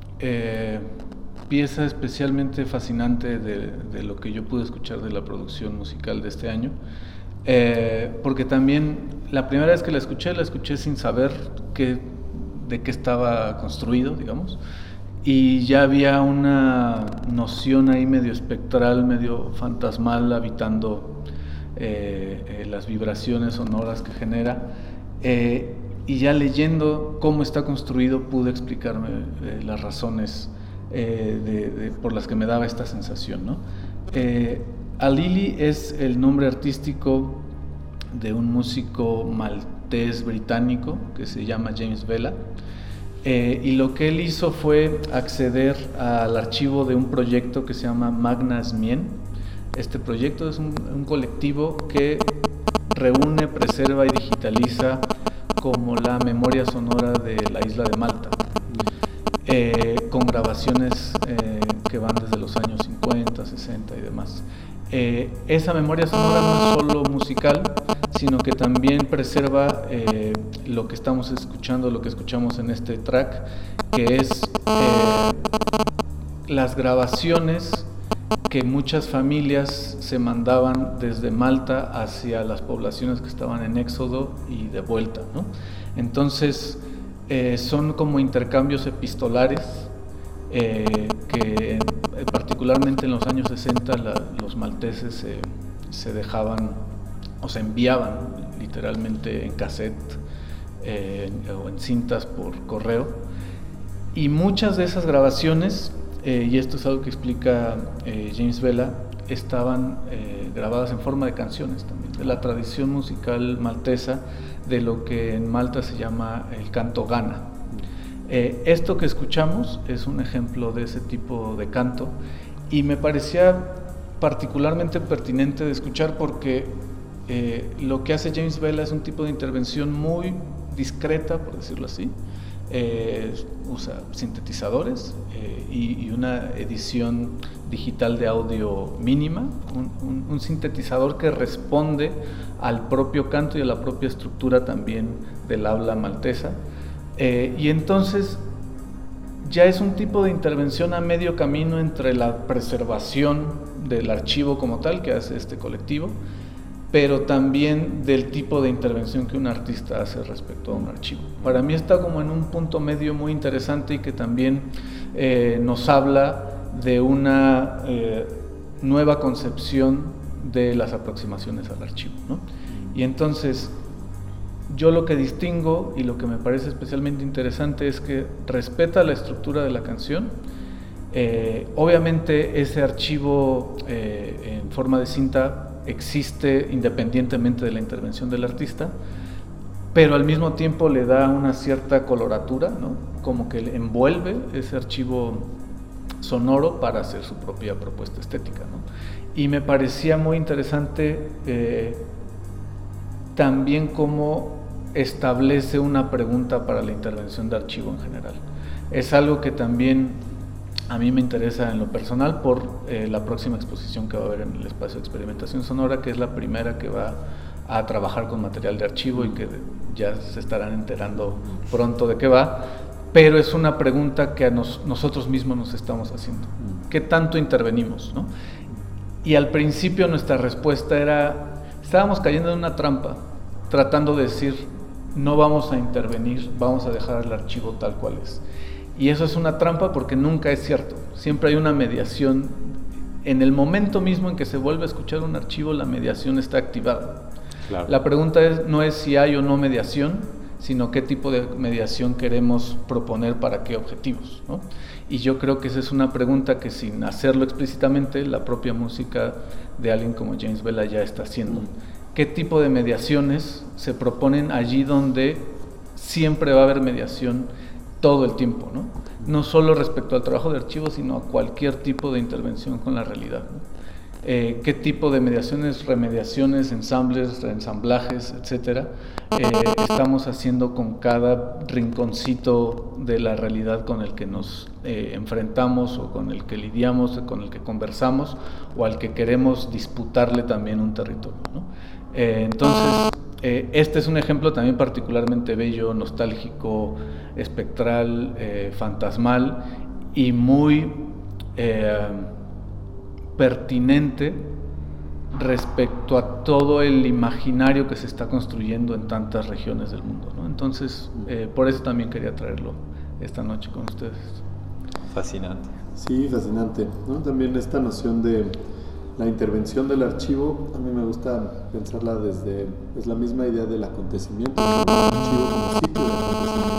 pieza especialmente fascinante de lo que yo pude escuchar de la producción musical de este año, porque también la primera vez que la escuché sin saber de qué estaba construido, digamos, y ya había una noción ahí medio espectral, medio fantasmal, habitando las vibraciones sonoras que genera, y ya leyendo cómo está construido pude explicarme las razones por las que me daba esta sensación, ¿no? Ali Lee es el nombre artístico de un músico maltés británico que se llama James Vela, y lo que él hizo fue acceder al archivo de un proyecto que se llama Magna Smien. Este proyecto es un colectivo que reúne, preserva y digitaliza como la memoria sonora de la isla de Malta, con grabaciones que van desde los años 50, 60 y demás. Esa memoria sonora no es solo musical, sino que también preserva lo que estamos escuchando, lo que escuchamos en este track, que es las grabaciones que muchas familias se mandaban desde Malta hacia las poblaciones que estaban en éxodo y de vuelta, ¿no? Entonces son como intercambios epistolares que particularmente en los años 60 los malteses se dejaban o se enviaban literalmente en cassette o en cintas por correo, y muchas de esas grabaciones, y esto es algo que explica James Vela, estaban grabadas en forma de canciones también, de la tradición musical maltesa, de lo que en Malta se llama el canto Gana. Esto que escuchamos es un ejemplo de ese tipo de canto, y me parecía particularmente pertinente de escuchar porque lo que hace James Vela es un tipo de intervención muy discreta, por decirlo así. Usa sintetizadores y una edición digital de audio mínima, un sintetizador que responde al propio canto y a la propia estructura también del habla maltesa, y entonces ya es un tipo de intervención a medio camino entre la preservación del archivo como tal que hace este colectivo, pero también del tipo de intervención que un artista hace respecto a un archivo. Para mí está como en un punto medio muy interesante y que también nos habla de una nueva concepción de las aproximaciones al archivo, ¿no? Y entonces yo lo que distingo y lo que me parece especialmente interesante es que respeta la estructura de la canción. Obviamente ese archivo en forma de cinta existe independientemente de la intervención del artista, pero al mismo tiempo le da una cierta coloratura, ¿no? Como que le envuelve ese archivo sonoro para hacer su propia propuesta estética, ¿no? Y me parecía muy interesante también cómo establece una pregunta para la intervención de archivo en general. Es algo que también a mí me interesa en lo personal por la próxima exposición que va a haber en el espacio de experimentación sonora, que es la primera que va a trabajar con material de archivo y que ya se estarán enterando pronto de qué va, pero es una pregunta que nosotros mismos nos estamos haciendo. ¿Qué tanto intervenimos, no? Y al principio nuestra respuesta era, estábamos cayendo en una trampa, tratando de decir, no vamos a intervenir, vamos a dejar el archivo tal cual es. Y eso es una trampa porque nunca es cierto. Siempre hay una mediación. En el momento mismo en que se vuelve a escuchar un archivo, la mediación está activada. Claro. La pregunta no es si hay o no mediación, sino qué tipo de mediación queremos proponer para qué objetivos, ¿no? Y yo creo que esa es una pregunta que, sin hacerlo explícitamente, la propia música de alguien como James Vela ya está haciendo. ¿Qué tipo de mediaciones se proponen allí donde siempre va a haber mediación todo el tiempo, ¿no? No solo respecto al trabajo de archivo, sino a cualquier tipo de intervención con la realidad, ¿no? ¿Qué tipo de mediaciones, remediaciones, ensambles, reensamblajes, etcétera, estamos haciendo con cada rinconcito de la realidad con el que nos enfrentamos, o con el que lidiamos, o con el que conversamos, o al que queremos disputarle también un territorio, ¿no? Entonces, este es un ejemplo también particularmente bello, nostálgico, espectral, fantasmal y muy pertinente respecto a todo el imaginario que se está construyendo en tantas regiones del mundo, ¿no? Entonces, por eso también quería traerlo esta noche con ustedes. Fascinante. Sí, fascinante, ¿no? También esta noción de la intervención del archivo, a mí me gusta pensarla desde, es la misma idea del acontecimiento, el archivo como sitio de acontecimiento,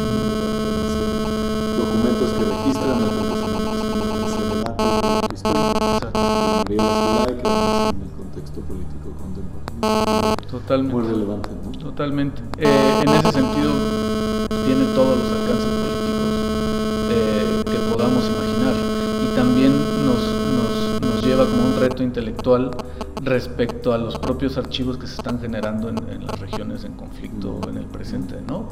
documentos que registran el acontecimiento, se debate histórico, la ciudad que en el contexto político contemporáneo. Totalmente. Muy relevante, ¿no? Totalmente. En ese sentido, tiene todos los alcances políticos que podamos imaginar, y también nos lleva como un reto intelectual respecto a los propios archivos que se están generando en las regiones en conflicto en el presente, ¿no?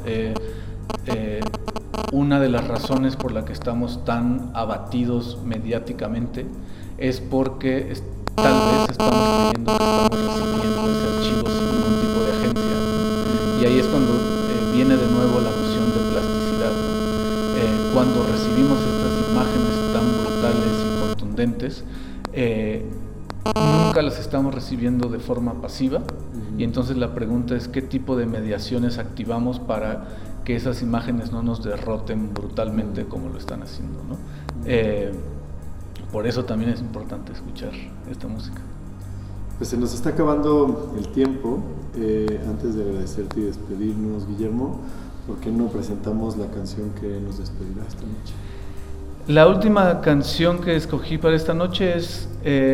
Una de las razones por la que estamos tan abatidos mediáticamente es porque tal vez estamos creyendo que estamos recibiendo ese archivo sin ningún tipo de agencia, y ahí es cuando viene de nuevo la noción de plasticidad, ¿no? Cuando recibimos estas imágenes tan brutales y contundentes, nunca las estamos recibiendo de forma pasiva, y entonces la pregunta es qué tipo de mediaciones activamos para que esas imágenes no nos derroten brutalmente como lo están haciendo, ¿no? Por eso también es importante escuchar esta música. Pues se nos está acabando el tiempo. Antes de agradecerte y despedirnos, Guillermo, ¿por qué no presentamos la canción que nos despedirá esta noche? La última canción que escogí para esta noche es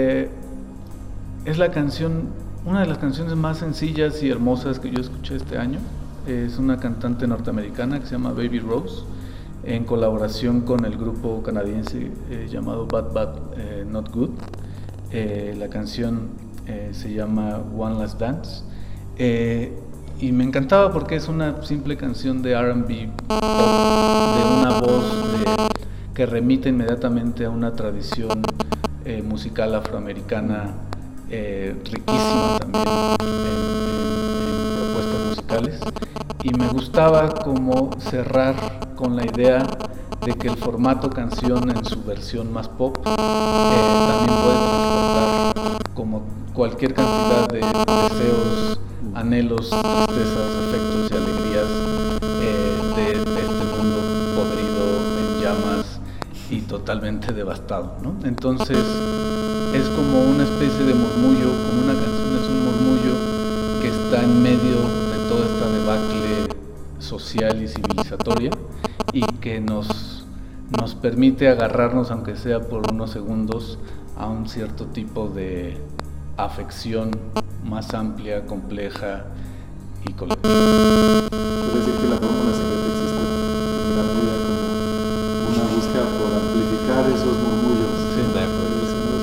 la canción, una de las canciones más sencillas y hermosas que yo escuché este año. Es una cantante norteamericana que se llama Baby Rose, en colaboración con el grupo canadiense llamado Bad Bad Not Good. La canción se llama One Last Dance, y me encantaba porque es una simple canción de R&B pop, de una voz que remite inmediatamente a una tradición musical afroamericana riquísima también en propuestas musicales, y me gustaba como cerrar con la idea de que el formato canción en su versión más pop también puede transportar como cualquier cantidad de deseos, anhelos, tristezas, afectos y alegrías de este mundo podrido, en llamas y totalmente devastado, ¿no? Entonces es como una especie de murmullo, como una canción es un murmullo que está en medio de toda esta debacle social y civilizatoria, y que nos permite agarrarnos, aunque sea por unos segundos, a un cierto tipo de afección más amplia, compleja y colectiva. Quiere decir que la fórmula secreta existe en la medida como una búsqueda por amplificar esos murmullos. Sí, de acuerdo.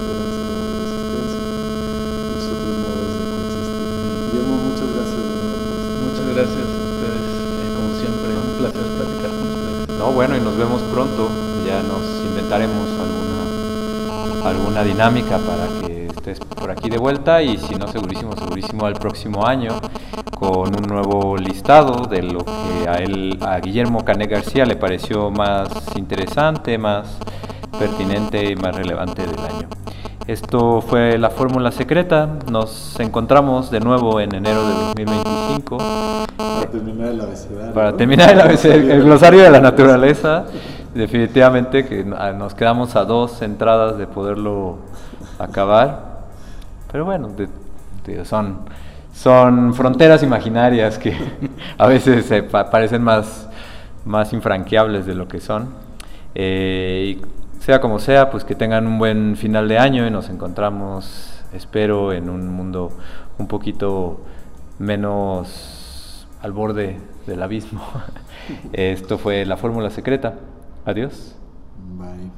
Muchas gracias. Muchas gracias a ustedes, como siempre, un placer platicar con ustedes. No, bueno, y nos vemos pronto, ya nos inventaremos alguna dinámica para que estés por aquí de vuelta, y si no, segurísimo al próximo año, con un nuevo listado de lo que a Guillermo Canet García le pareció más interesante, más pertinente y más relevante del año. Esto fue La Fórmula Secreta. Nos encontramos de nuevo en enero de 2025. Para terminar el abecedario. Para terminar el glosario de la naturaleza. Definitivamente que nos quedamos a 2 entradas de poderlo acabar. Pero bueno, son son fronteras imaginarias que a veces parecen más infranqueables de lo que son. Y sea como sea, pues que tengan un buen final de año y nos encontramos, espero, en un mundo un poquito menos al borde del abismo. Esto fue La Fórmula Secreta. Adiós. Bye.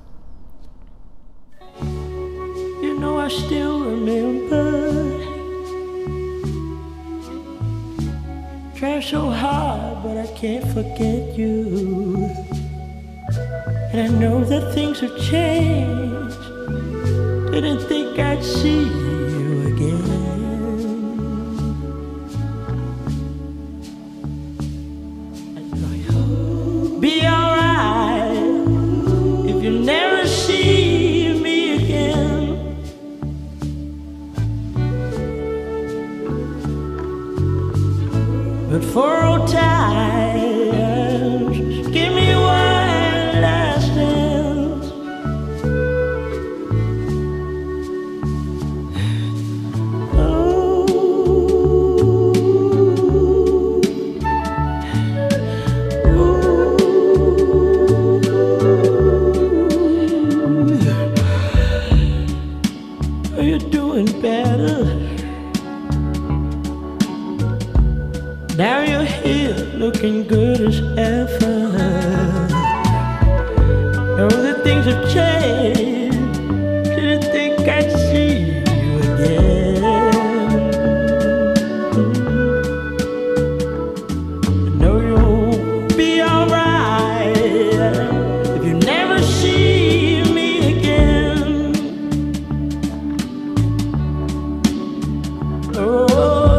You know I still remember. Try so hard, but I can't forget you. And I know that things have changed. Didn't think I'd see you again. Be alright if you never see me again. But for old times, give me one last dance. Oh, are you doing better? Now you're here looking good as ever. Know that things have changed. Didn't think I'd see you again. I know you'll be alright if you never see me again. Oh,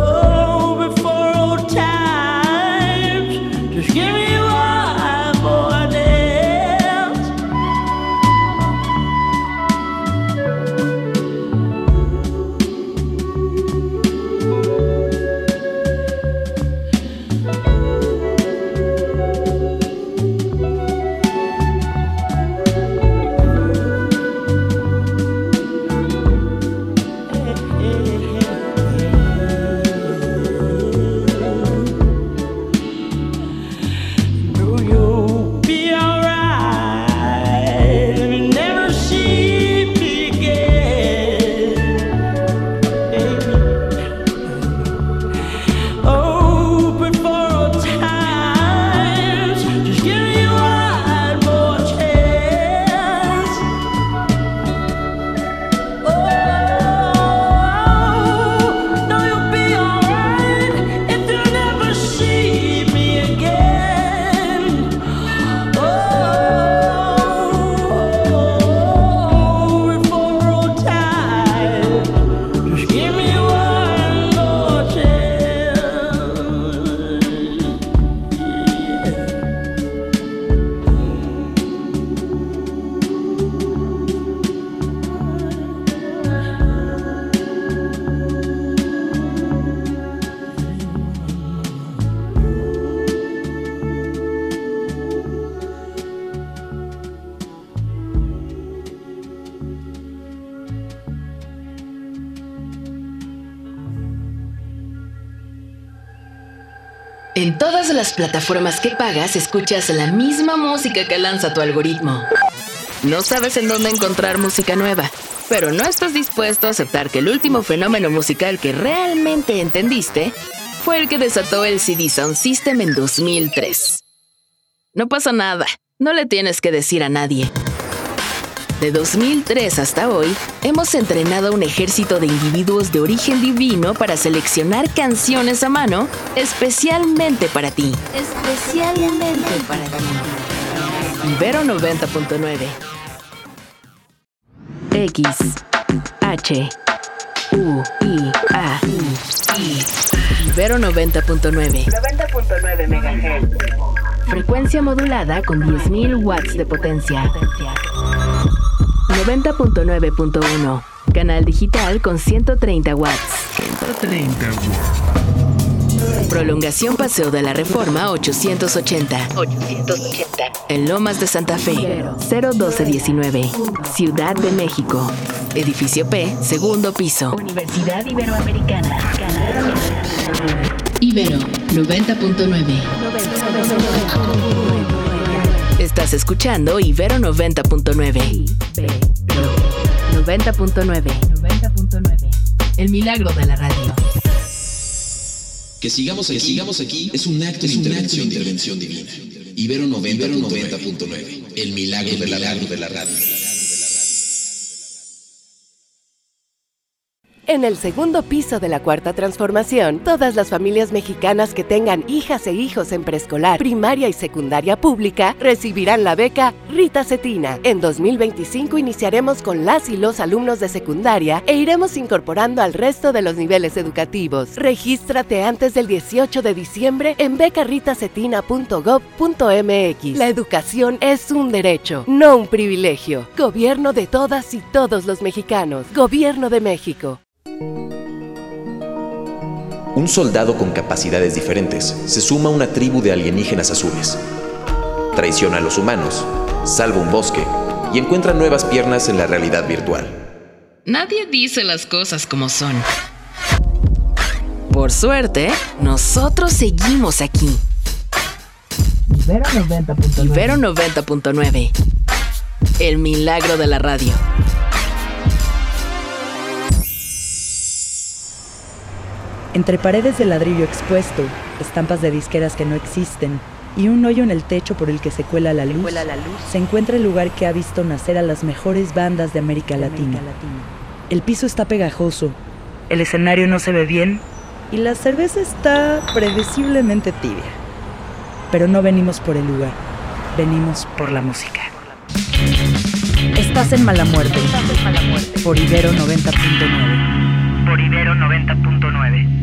En todas las plataformas que pagas, escuchas la misma música que lanza tu algoritmo. No sabes en dónde encontrar música nueva, pero no estás dispuesto a aceptar que el último fenómeno musical que realmente entendiste fue el que desató el CD Sound System en 2003. No pasa nada, no le tienes que decir a nadie. De 2003 hasta hoy, hemos entrenado a un ejército de individuos de origen divino para seleccionar canciones a mano especialmente para ti. Especialmente para ti. Ibero 90.9. X, H, U, I, A, I. Ibero 90.9. 90.9 MHz. Frecuencia modulada con 10.000 watts de potencia. 90.9.1. Canal digital con 130 watts. 130 watts. Prolongación Paseo de la Reforma 880. 880. En Lomas de Santa Fe. 01219. Ciudad de México. Edificio P, segundo piso. Universidad Iberoamericana. Ibero 90.9. Estás escuchando Ibero 90.9. 90.9. El milagro de la radio. Que sigamos aquí es un acto de intervención divina. Ibero 90.9. El milagro de la radio. En el segundo piso de la Cuarta Transformación, todas las familias mexicanas que tengan hijas e hijos en preescolar, primaria y secundaria pública recibirán la beca Rita Cetina. En 2025 iniciaremos con las y los alumnos de secundaria e iremos incorporando al resto de los niveles educativos. Regístrate antes del 18 de diciembre en becarritacetina.gov.mx. La educación es un derecho, no un privilegio. Gobierno de todas y todos los mexicanos. Gobierno de México. Un soldado con capacidades diferentes se suma a una tribu de alienígenas azules. Traiciona a los humanos, salva un bosque y encuentra nuevas piernas en la realidad virtual. Nadie dice las cosas como son. Por suerte, nosotros seguimos aquí. Ibero 90.9. Ibero 90.9. El milagro de la radio. Entre paredes de ladrillo expuesto, estampas de disqueras que no existen y un hoyo en el techo por el que se cuela la luz, se encuentra el lugar que ha visto nacer a las mejores bandas de América Latina. El piso está pegajoso, el escenario no se ve bien y la cerveza está predeciblemente tibia. Pero no venimos por el lugar, venimos por la música. Estás en Mala Muerte, por Ibero 90.9. Por Ibero 90.9.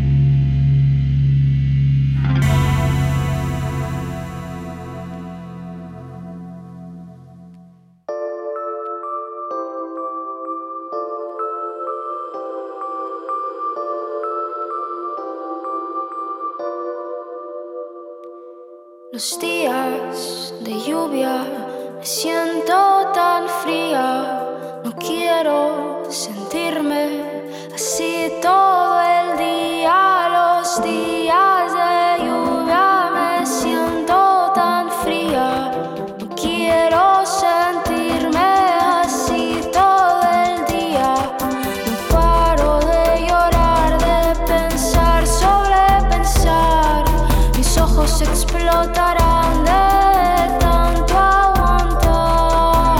Los días de lluvia me siento tan fría, no quiero sentirme así todo el día. Los días de lluvia me siento tan fría, no quiero sentirme así todo el día. No paro de llorar, de pensar sobre pensar, mis ojos explotarán de tanto aguantar.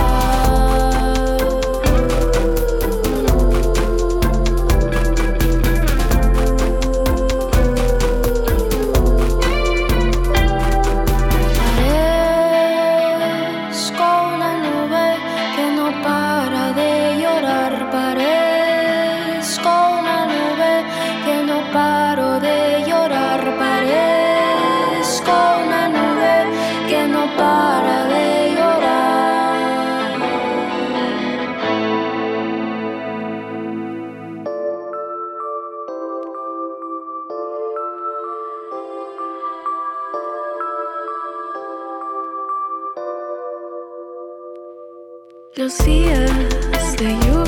Parezco una nube que no para de llorar. Parezco una nube que no paro de llorar. Parezco una nube que no para de llorar. Los días de lluvia